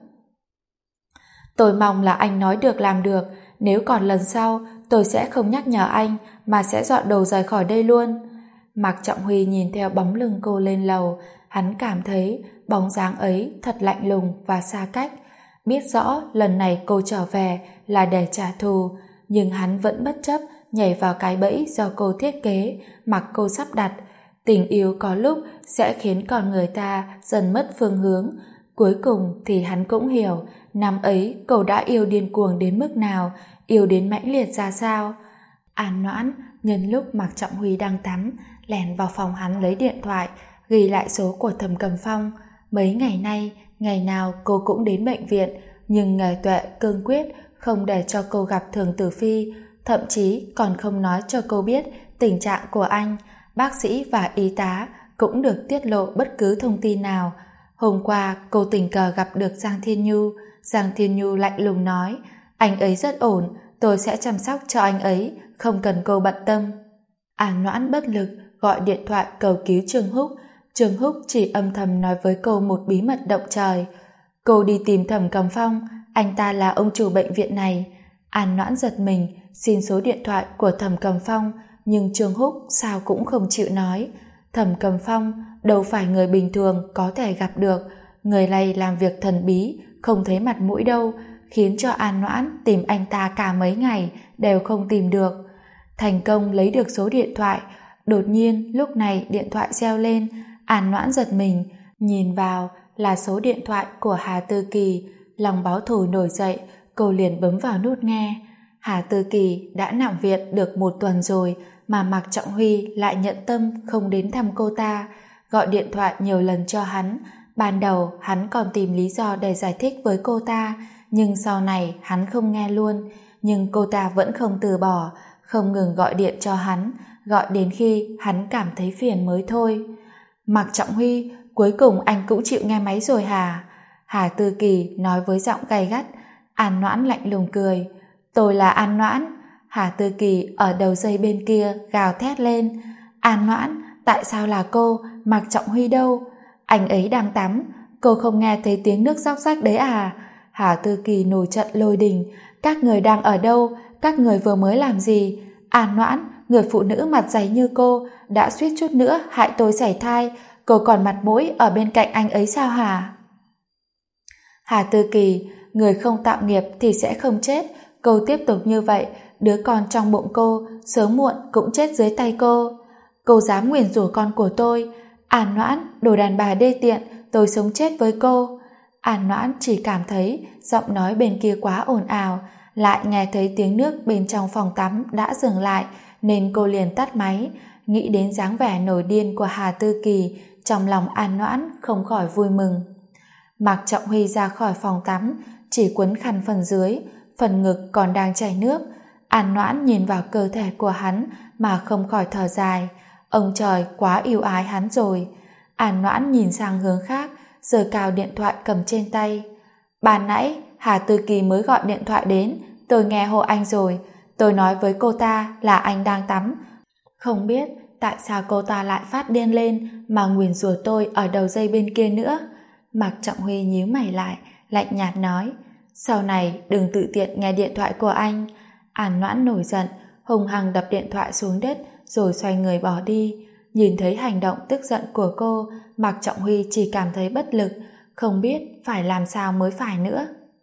Tôi mong là anh nói được làm được, nếu còn lần sau, tôi sẽ không nhắc nhở anh, mà sẽ dọn đồ rời khỏi đây luôn. Mạc Trọng Huy nhìn theo bóng lưng cô lên lầu, hắn cảm thấy bóng dáng ấy thật lạnh lùng và xa cách. Biết rõ lần này cô trở về là để trả thù, nhưng hắn vẫn bất chấp nhảy vào cái bẫy do cô thiết kế, mặc cô sắp đặt. Tình yêu có lúc sẽ khiến con người ta dần mất phương hướng. Cuối cùng thì hắn cũng hiểu, năm ấy cô đã yêu điên cuồng đến mức nào, yêu đến mãnh liệt ra sao. An Noãn nhân lúc Mạc Trọng Huy đang tắm, lèn vào phòng hắn lấy điện thoại, ghi lại số của Thẩm Cầm Phong. Mấy ngày nay, ngày nào cô cũng đến bệnh viện, nhưng Nghề Tuệ cương quyết không để cho cô gặp Thường Tử Phi, thậm chí còn không nói cho cô biết tình trạng của anh. Bác sĩ và y tá cũng được tiết lộ bất cứ thông tin nào. Hôm qua cô tình cờ gặp được Giang Thiên Nhu. Giang Thiên Nhu lạnh lùng nói, anh ấy rất ổn, tôi sẽ chăm sóc cho anh ấy, không cần cô bận tâm. An Noãn bất lực gọi điện thoại cầu cứu Trương Húc. Trương Húc chỉ âm thầm nói với cô một bí mật động trời. Cô đi tìm Thẩm Cầm Phong, anh ta là ông chủ bệnh viện này. An Noãn giật mình, xin số điện thoại của Thẩm Cầm Phong, nhưng Trương Húc sao cũng không chịu nói. Thẩm Cầm Phong, đâu phải người bình thường có thể gặp được. Người này làm việc thần bí, không thấy mặt mũi đâu, khiến cho An Noãn tìm anh ta cả mấy ngày đều không tìm được. Thành công lấy được số điện thoại, đột nhiên lúc này điện thoại reo lên. An Noãn giật mình, nhìn vào là số điện thoại của Hà Tư Kỳ. Lòng báo thù nổi dậy, cô liền bấm vào nút nghe. Hà Tư Kỳ đã nằm viện được 1 tuần rồi mà Mạc Trọng Huy lại nhận tâm không đến thăm cô ta, gọi điện thoại nhiều lần cho hắn. Ban đầu hắn còn tìm lý do để giải thích với cô ta, nhưng sau này hắn không nghe luôn. Nhưng cô ta vẫn không từ bỏ, không ngừng gọi điện cho hắn, gọi đến khi hắn cảm thấy phiền mới thôi. Mạc Trọng Huy, cuối cùng anh cũng chịu nghe máy rồi hả? Hà Tư Kỳ nói với giọng gay gắt. An Noãn lạnh lùng cười. Tôi là An Noãn. Hà Tư Kỳ ở đầu dây bên kia gào thét lên. An Noãn, tại sao là cô? Mạc Trọng Huy đâu? Anh ấy đang tắm, cô không nghe thấy tiếng nước róc rách đấy à? Hà Tư Kỳ nổi trận lôi đình. Các người đang ở đâu? Các người vừa mới làm gì? An Noãn, người phụ nữ mặt dày như cô đã suýt chút nữa hại tôi sảy thai, cô còn mặt mũi ở bên cạnh anh ấy sao hả? Hà Tư Kỳ, người không tạo nghiệp thì sẽ không chết. Cô tiếp tục như vậy, đứa con trong bụng cô sớm muộn cũng chết dưới tay cô. Cô dám nguyền rủa con của tôi. An Noãn, đồ đàn bà đê tiện, tôi sống chết với cô. An Noãn chỉ cảm thấy giọng nói bên kia quá ồn ào, lại nghe thấy tiếng nước bên trong phòng tắm đã dừng lại, nên cô liền tắt máy. Nghĩ đến dáng vẻ nổi điên của Hà Tư Kỳ, trong lòng An Noãn không khỏi vui mừng. Mạc Trọng Huy ra khỏi phòng tắm, chỉ quấn khăn phần dưới, phần ngực còn đang chảy nước. An Noãn nhìn vào cơ thể của hắn mà không khỏi thở dài. Ông trời quá yêu ái hắn rồi. An Noãn nhìn sang hướng khác, giơ cao điện thoại cầm trên tay. Ban nãy Hà Tư Kỳ mới gọi điện thoại đến, tôi nghe hộ anh rồi. Tôi nói với cô ta là anh đang tắm. Không biết tại sao cô ta lại phát điên lên mà nguyền rủa tôi ở đầu dây bên kia nữa. Mạc Trọng Huy nhíu mày lại, lạnh nhạt nói. Sau này đừng tự tiện nghe điện thoại của anh. An Noãn nổi giận, hung hăng đập điện thoại xuống đất rồi xoay người bỏ đi. Nhìn thấy hành động tức giận của cô, Mạc Trọng Huy chỉ cảm thấy bất lực, không biết phải làm sao mới phải nữa.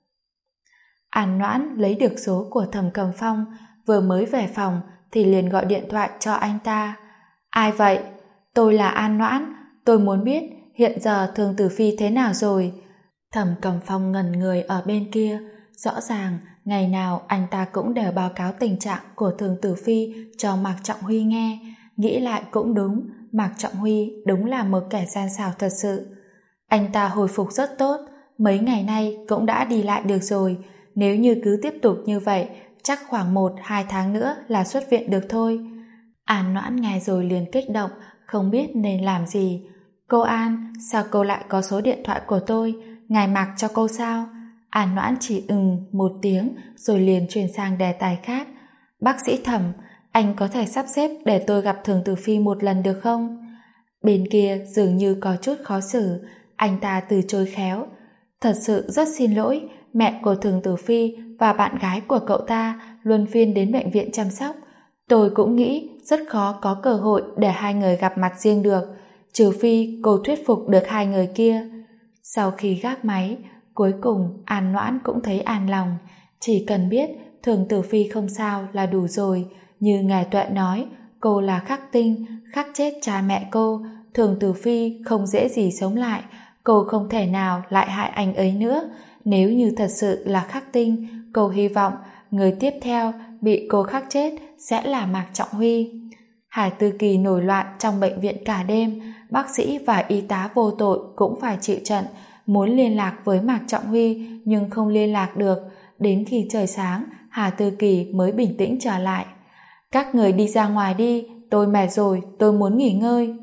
An Noãn lấy được số của Thẩm Cầm Phong, vừa mới về phòng thì liền gọi điện thoại cho anh ta. Ai vậy? Tôi là An Noãn, tôi muốn biết hiện giờ Thường Tử Phi thế nào rồi? Thẩm Cầm Phong ngẩn người ở bên kia, rõ ràng ngày nào anh ta cũng đều báo cáo tình trạng của Thường Tử Phi cho Mạc Trọng Huy nghe. Nghĩ lại cũng đúng, Mạc Trọng Huy đúng là một kẻ gian xảo thật sự. Anh ta hồi phục rất tốt, mấy ngày nay cũng đã đi lại được rồi. Nếu như cứ tiếp tục như vậy, chắc khoảng 1-2 tháng nữa là xuất viện được thôi. An Noãn nghe rồi liền kích động, không biết nên làm gì. Cô An, sao cô lại có số điện thoại của tôi? Ngài Mạc cho cô sao? An Noãn chỉ một tiếng rồi liền chuyển sang đề tài khác. Bác sĩ Thẩm, anh có thể sắp xếp để tôi gặp Thường Tử Phi một lần được không? Bên kia dường như có chút khó xử, anh ta từ chối khéo. Thật sự rất xin lỗi, mẹ của Thường Tử Phi và bạn gái của cậu ta luân phiên đến bệnh viện chăm sóc. Tôi cũng nghĩ rất khó có cơ hội để hai người gặp mặt riêng được, trừ phi cô thuyết phục được hai người kia. Sau khi gác máy, cuối cùng An Noãn cũng thấy an lòng. Chỉ cần biết Thường Tử Phi không sao là đủ rồi. Như Ngài Tuệ nói, cô là khắc tinh, khắc chết cha mẹ cô. Thường Tử Phi không dễ gì sống lại, cô không thể nào lại hại anh ấy nữa. Nếu như thật sự là khắc tinh, cô hy vọng người tiếp theo bị cô khắc chết sẽ là Mạc Trọng Huy. Hải Tư Kỳ nổi loạn trong bệnh viện cả đêm, bác sĩ và y tá vô tội cũng phải chịu trận, muốn liên lạc với Mạc Trọng Huy nhưng không liên lạc được. Đến khi trời sáng, Hà Tư Kỳ mới bình tĩnh trở lại. Các người đi ra ngoài đi, tôi mệt rồi, tôi muốn nghỉ ngơi.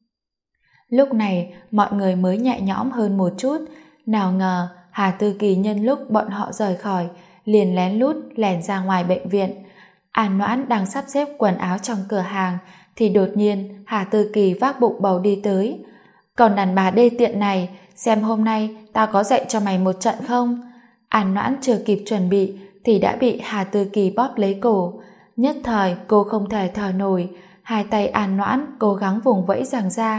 Lúc này, mọi người mới nhẹ nhõm hơn một chút. Nào ngờ, Hà Tư Kỳ nhân lúc bọn họ rời khỏi, liền lén lút lẻn ra ngoài bệnh viện. An Noãn đang sắp xếp quần áo trong cửa hàng, thì đột nhiên Hà Tư Kỳ vác bụng bầu đi tới. Còn đàn bà đê tiện này, xem hôm nay tao có dạy cho mày một trận không? An Noãn chưa kịp chuẩn bị thì đã bị Hà Tư Kỳ bóp lấy cổ. Nhất thời cô không thể thở nổi, hai tay An Noãn cố gắng vùng vẫy giằng ra.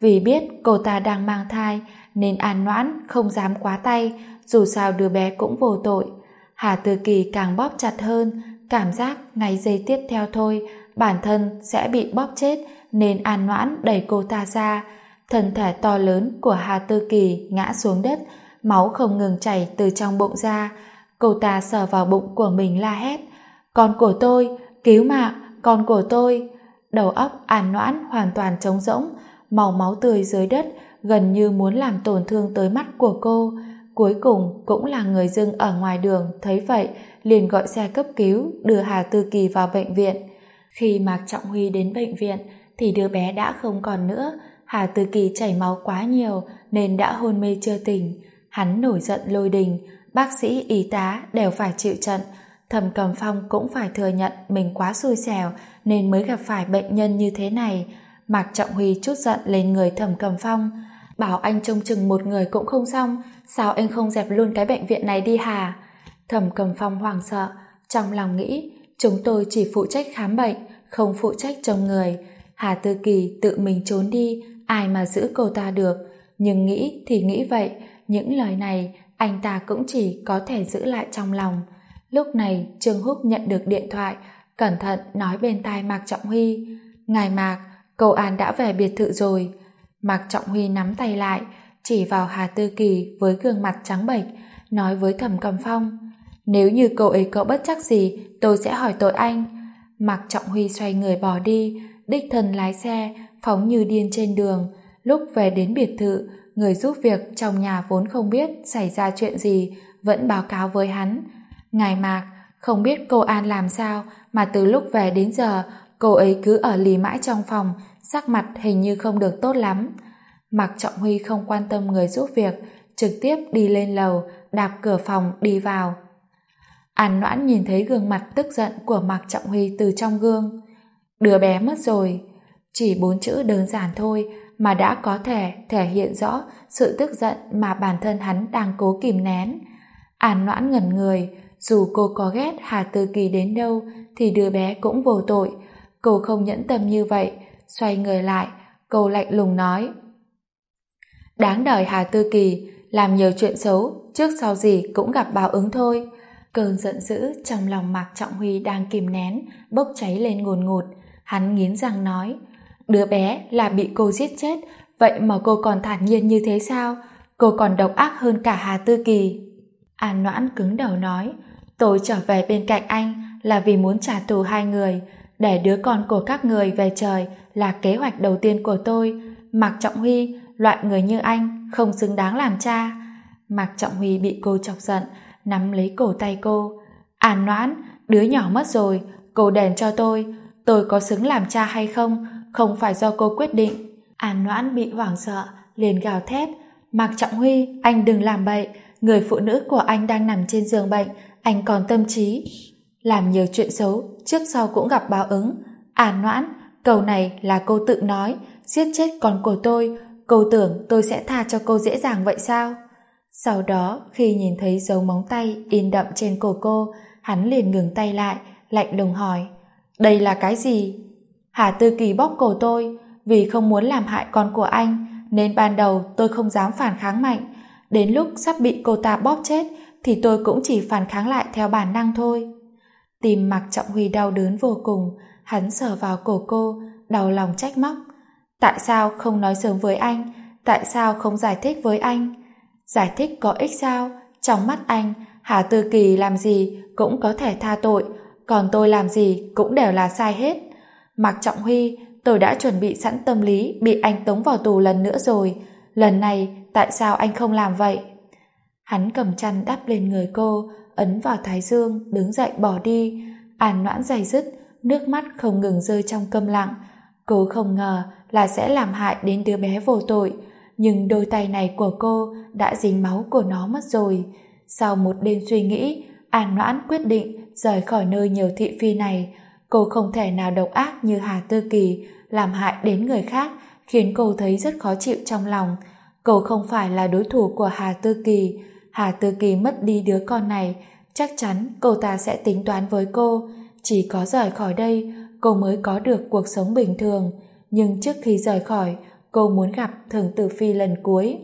Vì biết cô ta đang mang thai nên An Noãn không dám quá tay, dù sao đứa bé cũng vô tội. Hà Tư Kỳ càng bóp chặt hơn, cảm giác ngay giây tiếp theo thôi bản thân sẽ bị bóp chết, nên An Noãn đẩy cô ta ra. Thân thể to lớn của Hà Tư Kỳ ngã xuống đất, máu không ngừng chảy từ trong bụng ra. Cô ta sờ vào bụng của mình la hét: "Con của tôi, cứu mạng, con của tôi!" Đầu óc An Noãn hoàn toàn trống rỗng, màu máu tươi dưới đất gần như muốn làm tổn thương tới mắt của cô. Cuối cùng cũng là người dưng ở ngoài đường thấy vậy liền gọi xe cấp cứu đưa Hà Tư Kỳ vào bệnh viện. Khi Mạc Trọng Huy đến bệnh viện thì đứa bé đã không còn nữa. Hà Tư Kỳ chảy máu quá nhiều nên đã hôn mê chưa tỉnh. Hắn nổi giận lôi đình, bác sĩ, y tá đều phải chịu trận. Thẩm Cầm Phong cũng phải thừa nhận mình quá xui xẻo nên mới gặp phải bệnh nhân như thế này. Mạc Trọng Huy trút giận lên người Thẩm Cầm Phong: "Bảo anh trông chừng một người cũng không xong, sao anh không dẹp luôn cái bệnh viện này đi hả?" Thẩm Cầm Phong hoảng sợ, trong lòng nghĩ chúng tôi chỉ phụ trách khám bệnh, không phụ trách trông người. Hà Tư Kỳ tự mình trốn đi, ai mà giữ cô ta được. Nhưng nghĩ thì nghĩ vậy, những lời này anh ta cũng chỉ có thể giữ lại trong lòng. Lúc này Trương Húc nhận được điện thoại, cẩn thận nói bên tai Mạc Trọng Huy: "Ngài Mạc, cô An đã về biệt thự rồi." Mạc Trọng Huy nắm tay lại, chỉ vào Hà Tư Kỳ với gương mặt trắng bệch, nói với Thẩm Cầm Phong: "Nếu như cô ấy có bất trắc gì, tôi sẽ hỏi tội anh." Mạc Trọng Huy xoay người bỏ đi, đích thân lái xe, phóng như điên trên đường. Lúc về đến biệt thự, người giúp việc trong nhà vốn không biết xảy ra chuyện gì, vẫn báo cáo với hắn: "Ngài Mạc, không biết cô An làm sao mà từ lúc về đến giờ, cô ấy cứ ở lì mãi trong phòng, sắc mặt hình như không được tốt lắm." Mạc Trọng Huy không quan tâm người giúp việc, trực tiếp đi lên lầu, đạp cửa phòng đi vào. An Noãn nhìn thấy gương mặt tức giận của Mạc Trọng Huy từ trong gương. "Đứa bé mất rồi." Chỉ 4 chữ đơn giản thôi mà đã có thể thể hiện rõ sự tức giận mà bản thân hắn đang cố kìm nén. An Noãn ngẩn người, dù cô có ghét Hà Tư Kỳ đến đâu thì đứa bé cũng vô tội. Cô không nhẫn tâm như vậy, xoay người lại, cô lạnh lùng nói: "Đáng đời Hà Tư Kỳ, làm nhiều chuyện xấu, trước sau gì cũng gặp báo ứng thôi." Cơn giận dữ trong lòng Mạc Trọng Huy đang kìm nén, bốc cháy lên ngùn ngụt. Hắn nghiến răng nói: "Đứa bé là bị cô giết chết, vậy mà cô còn thản nhiên như thế sao? Cô còn độc ác hơn cả Hà Tư Kỳ." An Noãn cứng đầu nói: "Tôi trở về bên cạnh anh là vì muốn trả thù hai người, để đứa con của các người về trời là kế hoạch đầu tiên của tôi. Mạc Trọng Huy, loại người như anh không xứng đáng làm cha." Mạc Trọng Huy bị cô chọc giận, nắm lấy cổ tay cô: "An Noãn, đứa nhỏ mất rồi, cô đền cho tôi có xứng làm cha hay không, không phải do cô quyết định." An Noãn bị hoảng sợ, liền gào thét: "Mạc Trọng Huy, anh đừng làm bậy, người phụ nữ của anh đang nằm trên giường bệnh, anh còn tâm trí. Làm nhiều chuyện xấu, trước sau cũng gặp báo ứng. An Noãn, câu này là cô tự nói, giết chết con của tôi, cô tưởng tôi sẽ tha cho cô dễ dàng vậy sao?" Sau đó, khi nhìn thấy dấu móng tay in đậm trên cổ cô, hắn liền ngừng tay lại, lạnh lùng hỏi: "Đây là cái gì?" "Hà Tư Kỳ bóp cổ tôi, vì không muốn làm hại con của anh, nên ban đầu tôi không dám phản kháng mạnh. Đến lúc sắp bị cô ta bóp chết, thì tôi cũng chỉ phản kháng lại theo bản năng thôi." Tim Mạc Trọng Huy đau đớn vô cùng, hắn sờ vào cổ cô, đau lòng trách móc: "Tại sao không nói sớm với anh? Tại sao không giải thích với anh?" "Giải thích có ích sao? Trong mắt anh, Hà Tư Kỳ làm gì cũng có thể tha tội, còn tôi làm gì cũng đều là sai hết. Mạc Trọng Huy, tôi đã chuẩn bị sẵn tâm lý bị anh tống vào tù lần nữa rồi. Lần này, tại sao anh không làm vậy?" Hắn cầm chăn đắp lên người cô, ấn vào thái dương, đứng dậy bỏ đi. An Noãn day dứt, nước mắt không ngừng rơi trong câm lặng. Cô không ngờ là sẽ làm hại đến đứa bé vô tội, nhưng đôi tay này của cô đã dính máu của nó mất rồi. Sau một đêm suy nghĩ, An Noãn quyết định rời khỏi nơi nhiều thị phi này. Cô không thể nào độc ác như Hà Tư Kỳ, làm hại đến người khác, khiến cô thấy rất khó chịu trong lòng. Cô không phải là đối thủ của Hà Tư Kỳ. Hà Tư Kỳ mất đi đứa con này, chắc chắn cô ta sẽ tính toán với cô. Chỉ có rời khỏi đây, cô mới có được cuộc sống bình thường. Nhưng trước khi rời khỏi, cô muốn gặp Thường Tử Phi lần cuối.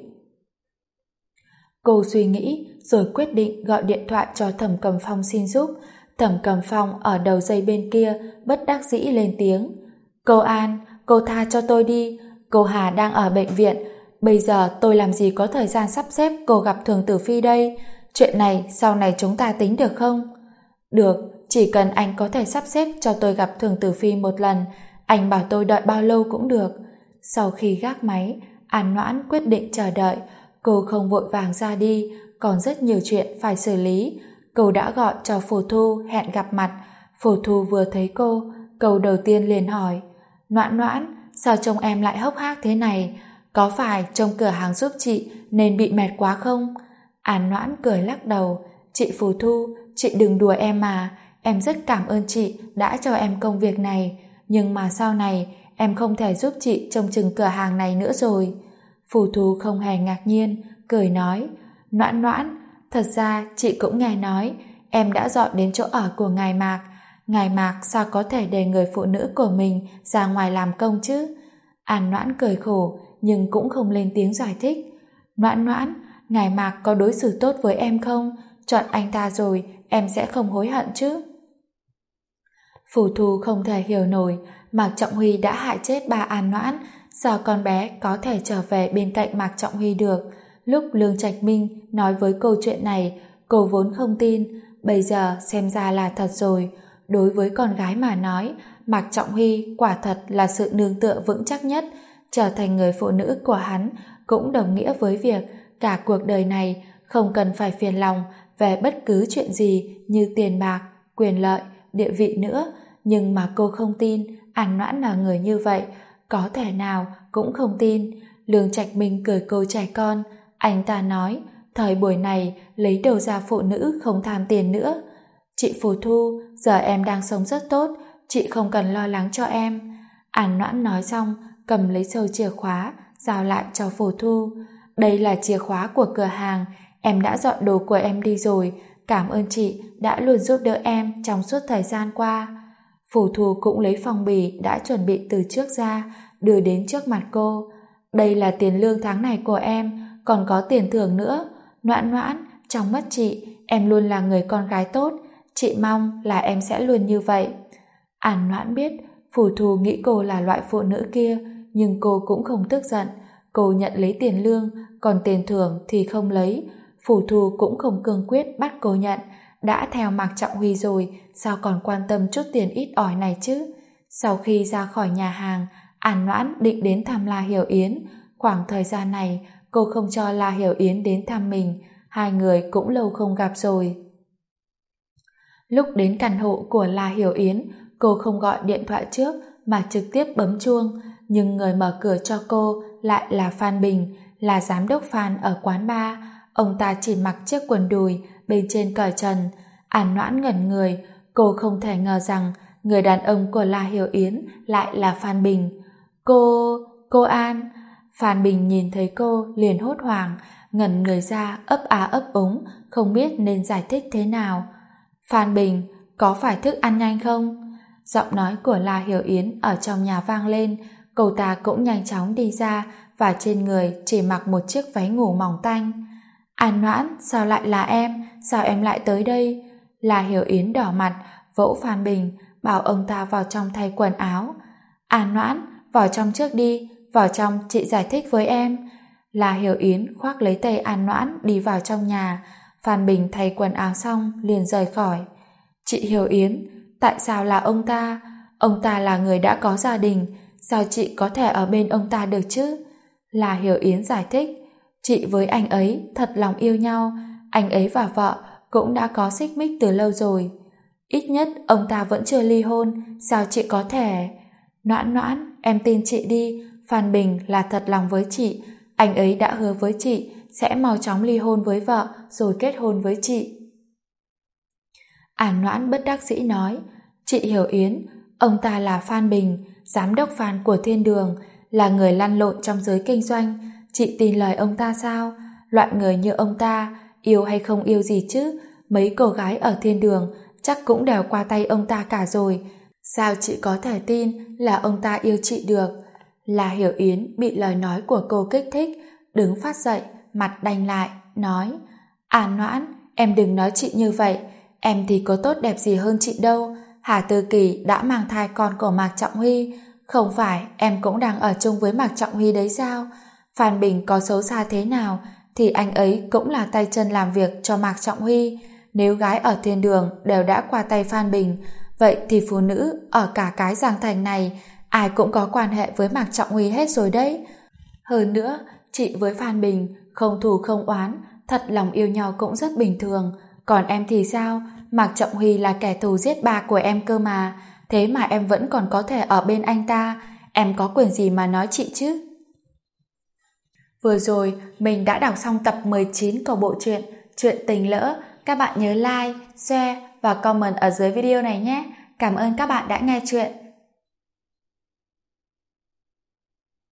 Cô suy nghĩ rồi quyết định gọi điện thoại cho Thẩm Cầm Phong xin giúp. Thẩm Cầm Phong ở đầu dây bên kia bất đắc dĩ lên tiếng. Cô An, cô tha cho tôi đi. Cô Hà đang ở bệnh viện. Bây giờ tôi làm gì có thời gian sắp xếp cô gặp Thường Tử Phi đây. Chuyện này sau này chúng ta tính được không? Được, chỉ cần anh có thể sắp xếp cho tôi gặp Thường Tử Phi một lần, anh bảo tôi đợi bao lâu cũng được. Sau khi gác máy, An Noãn quyết định chờ đợi. Cô không vội vàng ra đi, còn rất nhiều chuyện phải xử lý. Cô đã gọi cho Phù Thu hẹn gặp mặt. Phù Thu vừa thấy cô, câu đầu tiên liền hỏi: Noãn Noãn, sao trông em lại hốc hác thế này? Có phải trông cửa hàng giúp chị nên bị mệt quá không? An Noãn cười lắc đầu. Chị Phù Thu, chị đừng đùa em mà. Em rất cảm ơn chị đã cho em công việc này. Nhưng mà sau này em không thể giúp chị trông chừng cửa hàng này nữa rồi. Phù Thu không hề ngạc nhiên, cười nói: Noãn Noãn, thật ra chị cũng nghe nói em đã dọn đến chỗ ở của ngài Mạc. Ngài Mạc sao có thể để người phụ nữ của mình ra ngoài làm công chứ? An Noãn cười khổ nhưng cũng không lên tiếng giải thích. Noãn Noãn, ngài Mạc có đối xử tốt với em không? Chọn anh ta rồi em sẽ không hối hận chứ? Phù Thu không thể hiểu nổi, Mạc Trọng Huy đã hại chết ba An Noãn, sao con bé có thể trở về bên cạnh Mạc Trọng Huy được? Lúc Lương Trạch Minh nói với cô chuyện này, cô vốn không tin, bây giờ xem ra là thật rồi. Đối với con gái mà nói, Mạc Trọng Huy quả thật là sự nương tựa vững chắc nhất. Trở thành người phụ nữ của hắn cũng đồng nghĩa với việc cả cuộc đời này không cần phải phiền lòng về bất cứ chuyện gì như tiền bạc, quyền lợi, địa vị nữa. Nhưng mà cô không tin An Noãn là người như vậy, có thể nào cũng không tin. Lương Trạch Minh cười cô trẻ con, anh ta nói thời buổi này lấy đầu ra phụ nữ không tham tiền nữa. Chị Phù Thu, giờ em đang sống rất tốt, chị không cần lo lắng cho em. An Noãn nói xong cầm lấy sâu chìa khóa giao lại cho Phù Thu. Đây là chìa khóa của cửa hàng, em đã dọn đồ của em đi rồi, cảm ơn chị đã luôn giúp đỡ em trong suốt thời gian qua. Phù Thu cũng lấy phong bì đã chuẩn bị từ trước ra đưa đến trước mặt cô. Đây là tiền lương tháng này của em, còn có tiền thưởng nữa. Noãn Noãn, trong mắt chị em luôn là người con gái tốt, chị mong là em sẽ luôn như vậy. An Noãn biết Phù Thu nghĩ cô là loại phụ nữ kia, nhưng cô cũng không tức giận. Cô nhận lấy tiền lương, còn tiền thưởng thì không lấy. Phù Thu cũng không cương quyết bắt cô nhận. Đã theo Mạc Trọng Huy rồi, sao còn quan tâm chút tiền ít ỏi này chứ? Sau khi ra khỏi nhà hàng, An Noãn định đến thăm La Hiểu Yến. Khoảng thời gian này, cô không cho La Hiểu Yến đến thăm mình. Hai người cũng lâu không gặp rồi. Lúc đến căn hộ của La Hiểu Yến, cô không gọi điện thoại trước mà trực tiếp bấm chuông, nhưng người mở cửa cho cô lại là Phan Bình, là giám đốc Phan ở quán bar. Ông ta chỉ mặc chiếc quần đùi, bên trên cởi trần. An Noãn ngẩn người, cô không thể ngờ rằng người đàn ông của La Hiểu Yến lại là Phan Bình. Cô An. Phan Bình nhìn thấy cô liền hốt hoảng, ngẩn người ra ấp á ấp úng, không biết nên giải thích thế nào. Phan Bình, có phải thức ăn nhanh không? Giọng nói của La Hiểu Yến ở trong nhà vang lên, cô ta cũng nhanh chóng đi ra và trên người chỉ mặc một chiếc váy ngủ mỏng tanh. An Noãn, sao lại là em? Sao em lại tới đây? La Hiểu Yến đỏ mặt, vỗ Phan Bình, bảo ông ta vào trong thay quần áo. An Noãn, vào trong trước đi, vào trong chị giải thích với em. La Hiểu Yến khoác lấy tay An Noãn đi vào trong nhà. Phan Bình thay quần áo xong liền rời khỏi. Chị Hiểu Yến, tại sao là ông ta? Ông ta là người đã có gia đình, sao chị có thể ở bên ông ta được chứ? La Hiểu Yến giải thích, chị với anh ấy thật lòng yêu nhau, anh ấy và vợ cũng đã có xích mích từ lâu rồi. Ít nhất ông ta vẫn chưa ly hôn, sao chị có thể? Noãn Noãn, em tin chị đi, Phan Bình là thật lòng với chị, anh ấy đã hứa với chị sẽ mau chóng ly hôn với vợ rồi kết hôn với chị. An Noãn bất đắc dĩ nói, chị Hiểu Yến, ông ta là Phan Bình, giám đốc Phan của Thiên Đường, là người lăn lộn trong giới kinh doanh, chị tin lời ông ta sao? Loại người như ông ta, yêu hay không yêu gì chứ? Mấy cô gái ở Thiên Đường chắc cũng đều qua tay ông ta cả rồi. Sao chị có thể tin là ông ta yêu chị được? La Hiểu Yến bị lời nói của cô kích thích, đứng phát dậy, mặt đanh lại, nói: An Noãn, em đừng nói chị như vậy, em thì có tốt đẹp gì hơn chị đâu. Hà Tư Kỳ đã mang thai con của Mạc Trọng Huy, không phải em cũng đang ở chung với Mạc Trọng Huy đấy sao? Phan Bình có xấu xa thế nào thì anh ấy cũng là tay chân làm việc cho Mạc Trọng Huy. Nếu gái ở thiên đường đều đã qua tay Phan Bình, vậy thì phụ nữ ở cả cái Giang Thành này ai cũng có quan hệ với Mạc Trọng Huy hết rồi đấy. Hơn nữa, chị với Phan Bình không thù không oán, thật lòng yêu nhau cũng rất bình thường. Còn em thì sao? Mạc Trọng Huy là kẻ thù giết ba của em cơ mà, thế mà em vẫn còn có thể ở bên anh ta, em có quyền gì mà nói chị chứ? Vừa rồi, mình đã đọc xong tập 19 của bộ truyện Chuyện Tình Lỡ. Các bạn nhớ like, share và comment ở dưới video này nhé. Cảm ơn các bạn đã nghe chuyện.